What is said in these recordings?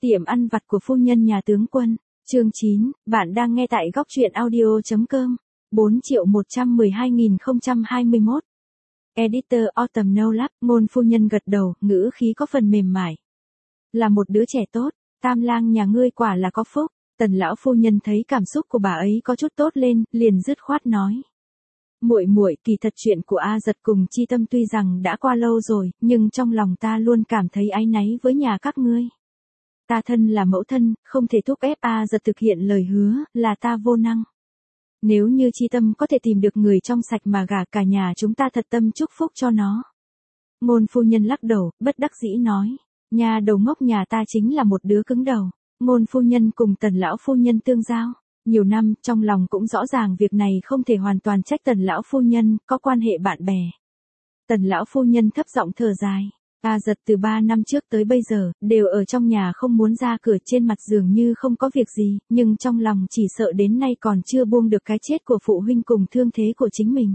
Tiệm ăn vặt của phu nhân nhà tướng quân. Chương 9, bạn đang nghe tại góc truyện audio.com. 4.112.021. Editor Autumn No Lab, Ngôn phu nhân gật đầu, ngữ khí có phần mềm mại. Là một đứa trẻ tốt, Tam lang nhà ngươi quả là có phúc. Tần lão phu nhân thấy cảm xúc của bà ấy có chút tốt lên, liền dứt khoát nói. Muội muội, kỳ thật chuyện của A Giật cùng Chi Tâm tuy rằng đã qua lâu rồi, nhưng trong lòng ta luôn cảm thấy áy náy với nhà các ngươi. Ta thân là mẫu thân, không thể thúc ép A Giật thực hiện lời hứa, là ta vô năng. Nếu như Chi Tâm có thể tìm được người trong sạch mà gả cả nhà chúng ta thật tâm chúc phúc cho nó. Ngôn phu nhân lắc đầu, bất đắc dĩ nói. Nhà đầu ngốc nhà ta chính là một đứa cứng đầu. Ngôn phu nhân cùng Tần lão phu nhân tương giao. Nhiều năm, trong lòng cũng rõ ràng việc này không thể hoàn toàn trách Tần lão phu nhân, có quan hệ bạn bè. Tần lão phu nhân thấp giọng thở dài. A Giật từ 3 năm trước tới bây giờ, đều ở trong nhà không muốn ra cửa, trên mặt dường như không có việc gì, nhưng trong lòng chỉ sợ đến nay còn chưa buông được cái chết của phụ huynh cùng thương thế của chính mình.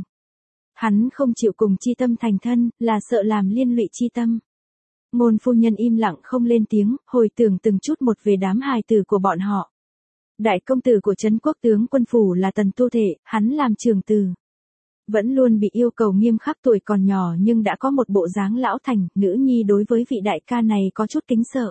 Hắn không chịu cùng Chi Tâm thành thân, là sợ làm liên lụy Chi Tâm. Ngôn phu nhân im lặng không lên tiếng, hồi tưởng từng chút một về đám hài tử của bọn họ. Đại công tử của Trấn Quốc tướng quân phủ là Tần Tu Thể, hắn làm trưởng tử. Vẫn luôn bị yêu cầu nghiêm khắc, tuổi còn nhỏ nhưng đã có một bộ dáng lão thành, nữ nhi đối với vị đại ca này có chút kính sợ.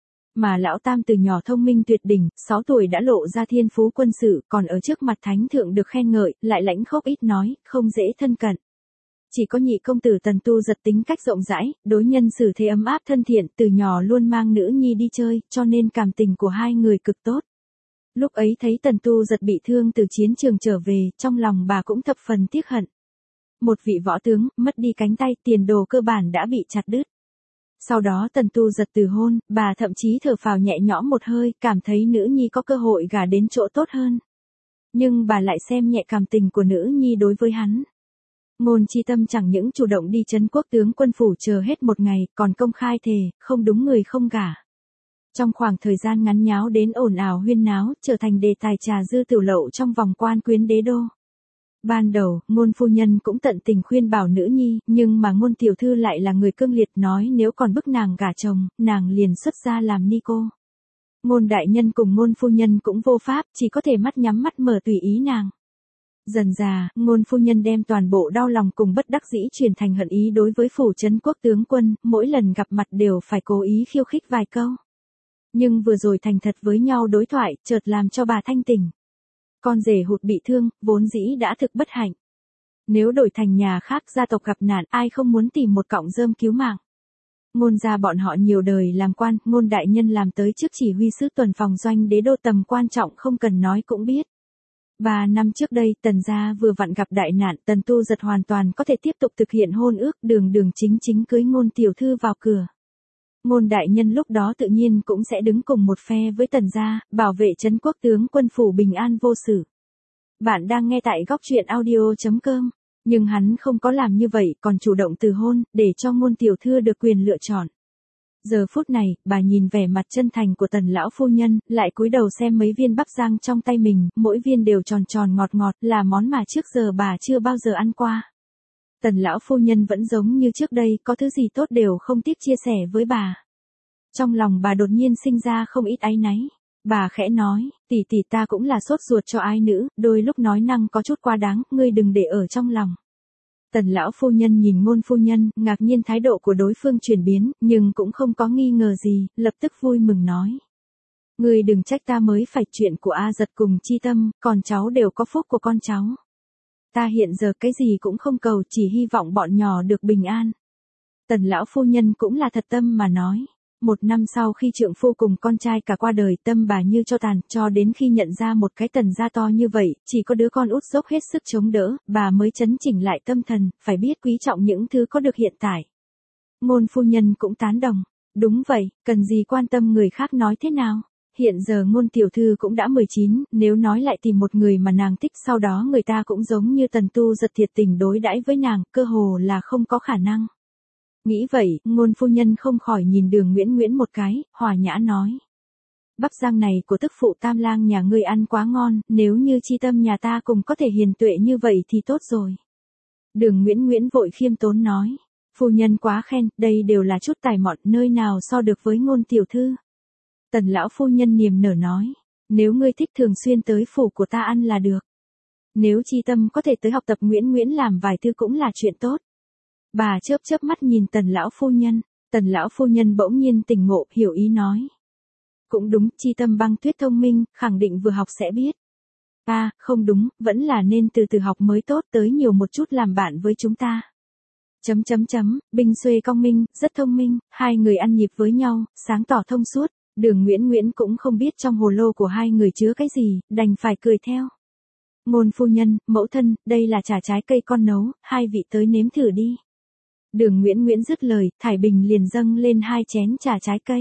Mà lão tam từ nhỏ thông minh tuyệt đỉnh, 6 tuổi đã lộ ra thiên phú quân sự, còn ở trước mặt thánh thượng được khen ngợi, lại lãnh khốc ít nói, không dễ thân cận. Chỉ có nhị công tử Tần Tu Giật tính cách rộng rãi, đối nhân xử thế ấm áp thân thiện, từ nhỏ luôn mang nữ nhi đi chơi, cho nên cảm tình của hai người cực tốt. Lúc ấy thấy Tần Tu Giật bị thương từ chiến trường trở về, trong lòng bà cũng thập phần tiếc hận. Một vị võ tướng, mất đi cánh tay, tiền đồ cơ bản đã bị chặt đứt. Sau đó Tần Tu Giật từ hôn, bà thậm chí thở phào nhẹ nhõm một hơi, cảm thấy nữ nhi có cơ hội gả đến chỗ tốt hơn. Nhưng bà lại xem nhẹ cảm tình của nữ nhi đối với hắn. Ngôn Chi Tâm chẳng những chủ động đi Trấn Quốc tướng quân phủ chờ hết một ngày, còn công khai thề, không đúng người không gả. Trong khoảng thời gian ngắn nháo đến ồn ào huyên náo, trở thành đề tài trà dư tiểu lậu trong vòng quan quyến đế đô. Ban đầu, Ngôn phu nhân cũng tận tình khuyên bảo nữ nhi, nhưng mà Ngôn tiểu thư lại là người cương liệt, nói nếu còn bức nàng gả chồng, nàng liền xuất gia làm ni cô. Ngôn đại nhân cùng Ngôn phu nhân cũng vô pháp, chỉ có thể mắt nhắm mắt mở tùy ý nàng. Dần dà, Ngôn phu nhân đem toàn bộ đau lòng cùng bất đắc dĩ chuyển thành hận ý đối với phủ Trấn Quốc tướng quân, mỗi lần gặp mặt đều phải cố ý khiêu khích vài câu. Nhưng vừa rồi thành thật với nhau đối thoại, chợt làm cho bà thanh tỉnh. Con rể hụt bị thương, vốn dĩ đã thực bất hạnh. Nếu đổi thành nhà khác, gia tộc gặp nạn, ai không muốn tìm một cọng rơm cứu mạng. Ngôn gia bọn họ nhiều đời làm quan, Ngôn đại nhân làm tới chức chỉ huy sứ tuần phòng doanh đế đô, tầm quan trọng không cần nói cũng biết. 3 năm trước đây, Tần gia vừa vặn gặp đại nạn, Tần Tu Giật hoàn toàn có thể tiếp tục thực hiện hôn ước, đường đường chính chính cưới Ngôn tiểu thư vào cửa. Ngôn đại nhân lúc đó tự nhiên cũng sẽ đứng cùng một phe với Tần gia, bảo vệ Trấn Quốc tướng quân phủ bình an vô sự. Bạn đang nghe tại góc truyện audio.com. Nhưng hắn không có làm như vậy, còn chủ động từ hôn, để cho Ngôn tiểu thư được quyền lựa chọn. Giờ phút này, bà nhìn vẻ mặt chân thành của Tần lão phu nhân, lại cúi đầu xem mấy viên bắp rang trong tay mình, mỗi viên đều tròn tròn ngọt ngọt, là món mà trước giờ bà chưa bao giờ ăn qua. Tần lão phu nhân vẫn giống như trước đây, có thứ gì tốt đều không tiếc chia sẻ với bà. Trong lòng bà đột nhiên sinh ra không ít áy náy. Bà khẽ nói, tỷ tỷ ta cũng là sốt ruột cho ái nữ, đôi lúc nói năng có chút quá đáng, ngươi đừng để ở trong lòng. Tần lão phu nhân nhìn Ngôn phu nhân, ngạc nhiên thái độ của đối phương chuyển biến, nhưng cũng không có nghi ngờ gì, lập tức vui mừng nói. Ngươi đừng trách ta mới phải, chuyện của A Giật cùng Chi Tâm, còn cháu đều có phúc của con cháu. Ta hiện giờ cái gì cũng không cầu, chỉ hy vọng bọn nhỏ được bình an. Tần lão phu nhân cũng là thật tâm mà nói. 1 năm sau khi trượng phu cùng con trai cả qua đời, tâm bà như cho tàn, cho đến khi nhận ra một cái Tần gia to như vậy, chỉ có đứa con út dốc hết sức chống đỡ, bà mới chấn chỉnh lại tâm thần, phải biết quý trọng những thứ có được hiện tại. Ngôn phu nhân cũng tán đồng. Đúng vậy, cần gì quan tâm người khác nói thế nào. Hiện giờ Ngôn tiểu thư cũng đã 19, nếu nói lại tìm một người mà nàng thích, sau đó người ta cũng giống như Tần Tu Giật thiệt tình đối đãi với nàng, cơ hồ là không có khả năng. Nghĩ vậy, Ngôn phu nhân không khỏi nhìn Đường Nguyễn một cái, hòa nhã nói. Bắp rang này của tức phụ Tam lang nhà ngươi ăn quá ngon, nếu như Chi Tâm nhà ta cùng có thể hiền tuệ như vậy thì tốt rồi. Đường Nguyễn vội khiêm tốn nói. Phu nhân quá khen, đây đều là chút tài mọn, nơi nào so được với Ngôn tiểu thư. Tần lão phu nhân niềm nở nói. Nếu ngươi thích thường xuyên tới phủ của ta ăn là được. Nếu chi tâm có thể tới học tập Nguyễn làm vài thứ cũng là chuyện tốt. Bà chớp chớp mắt nhìn tần lão phu nhân. Tần lão phu nhân bỗng nhiên tỉnh ngộ, hiểu ý nói. Cũng đúng, chi tâm băng tuyết thông minh, khẳng định vừa học sẽ biết. À, không đúng, vẫn là nên từ từ học mới tốt, tới nhiều một chút làm bạn với chúng ta. Binh Xuê Công Minh, rất thông minh, hai người ăn nhịp với nhau, sáng tỏ thông suốt. Đường Nguyễn cũng không biết trong hồ lô của hai người chứa cái gì, đành phải cười theo. Ngôn phu nhân, mẫu thân, đây là trà trái cây con nấu, hai vị tới nếm thử đi. Đường Nguyễn dứt lời, Thải Bình liền dâng lên 2 chén trà trái cây.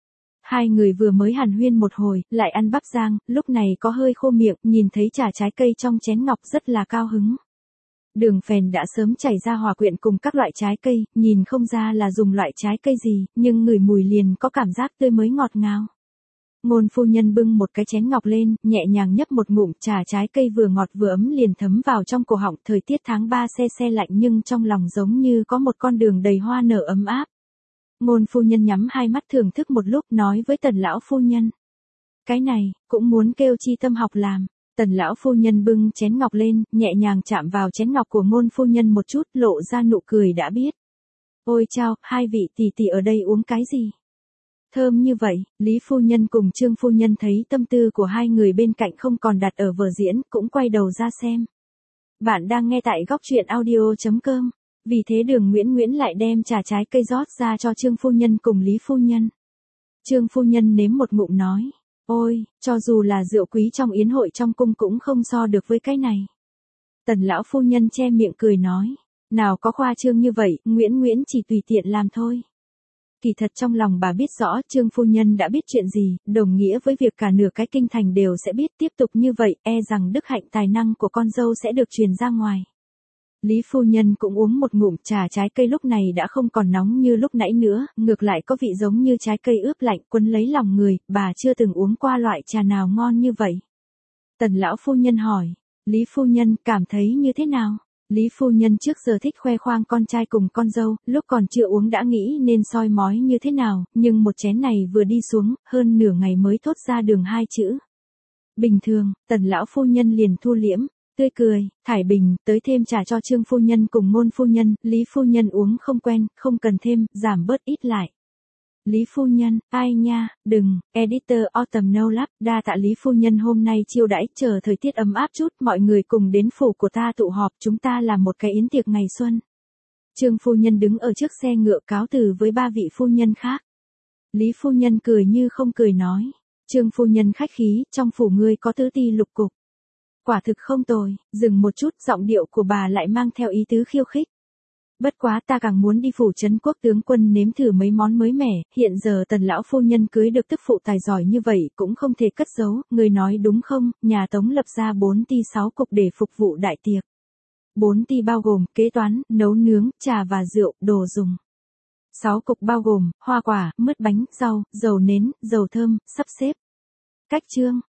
Hai người vừa mới hàn huyên một hồi, lại ăn bắp rang, lúc này có hơi khô miệng, nhìn thấy trà trái cây trong chén ngọc rất là cao hứng. Đường phèn đã sớm chảy ra hòa quyện cùng các loại trái cây, nhìn không ra là dùng loại trái cây gì, nhưng ngửi mùi liền có cảm giác tươi mới ngọt ngào. Ngôn phu nhân bưng một cái chén ngọc lên, nhẹ nhàng nhấp một ngụm, trà trái cây vừa ngọt vừa ấm liền thấm vào trong cổ họng. Thời tiết tháng 3 se lạnh nhưng trong lòng giống như có một con đường đầy hoa nở ấm áp. Ngôn phu nhân nhắm hai mắt thưởng thức một lúc, nói với tần lão phu nhân. Cái này, cũng muốn kêu chi tâm học làm. Tần lão phu nhân bưng chén ngọc lên, nhẹ nhàng chạm vào chén ngọc của ngôn phu nhân một chút, lộ ra nụ cười đã biết. Ôi chao, hai vị tỷ tỷ ở đây uống cái gì? Thơm như vậy, Lý phu nhân cùng Trương phu nhân thấy tâm tư của hai người bên cạnh không còn đặt ở vở diễn, cũng quay đầu ra xem. Bạn đang nghe tại góc truyện audio.com. Vì thế Đường Nguyễn lại đem trà trái cây rót ra cho Trương phu nhân cùng Lý phu nhân. Trương phu nhân nếm một ngụm nói. Ôi, cho dù là rượu quý trong yến hội trong cung cũng không so được với cái này. Tần lão phu nhân che miệng cười nói. Nào có khoa trương như vậy, Nguyễn chỉ tùy tiện làm thôi. Kỳ thật trong lòng bà biết rõ Trương phu nhân đã biết chuyện gì, đồng nghĩa với việc cả nửa cái kinh thành đều sẽ biết. Tiếp tục như vậy, e rằng đức hạnh tài năng của con dâu sẽ được truyền ra ngoài. Lý phu nhân cũng uống một ngụm, trà trái cây lúc này đã không còn nóng như lúc nãy nữa, ngược lại có vị giống như trái cây ướp lạnh, quấn lấy lòng người. Bà chưa từng uống qua loại trà nào ngon như vậy. Tần lão phu nhân hỏi, Lý phu nhân cảm thấy như thế nào? Lý phu nhân trước giờ thích khoe khoang con trai cùng con dâu, lúc còn chưa uống đã nghĩ nên soi mói như thế nào, nhưng một chén này vừa đi xuống, hơn nửa ngày mới thốt ra đường 2 chữ. Bình thường. Tần lão phu nhân liền thu liễm, tươi cười. Thải Bình, tới thêm trà cho Trương phu nhân cùng Ngôn phu nhân. Lý phu nhân uống không quen, không cần thêm, giảm bớt ít lại. Lý phu nhân, ai nha, đừng. Editor Autumn No Lab, đa tạ Lý phu nhân hôm nay chiêu đãi, chờ thời tiết ấm áp chút, mọi người cùng đến phủ của ta tụ họp, chúng ta làm một cái yến tiệc ngày xuân. Trương phu nhân đứng ở trước xe ngựa cáo từ với 3 vị phu nhân khác. Lý phu nhân cười như không cười nói. Trương phu nhân khách khí, trong phủ ngươi có tứ ti lục cục. Quả thực không tồi. Dừng một chút, giọng điệu của bà lại mang theo ý tứ khiêu khích. Bất quá ta càng muốn đi phủ trấn quốc tướng quân nếm thử mấy món mới mẻ. Hiện giờ Tần lão phu nhân cưới được tức phụ tài giỏi như vậy cũng không thể cất giấu. Người nói đúng không? Nhà Tống lập ra 4 ti 6 cục để phục vụ đại tiệc. 4 ti bao gồm kế toán, nấu nướng, trà và rượu, đồ dùng. 6 cục bao gồm hoa quả, mứt bánh, rau, dầu nến, dầu thơm, sắp xếp. Cách chương.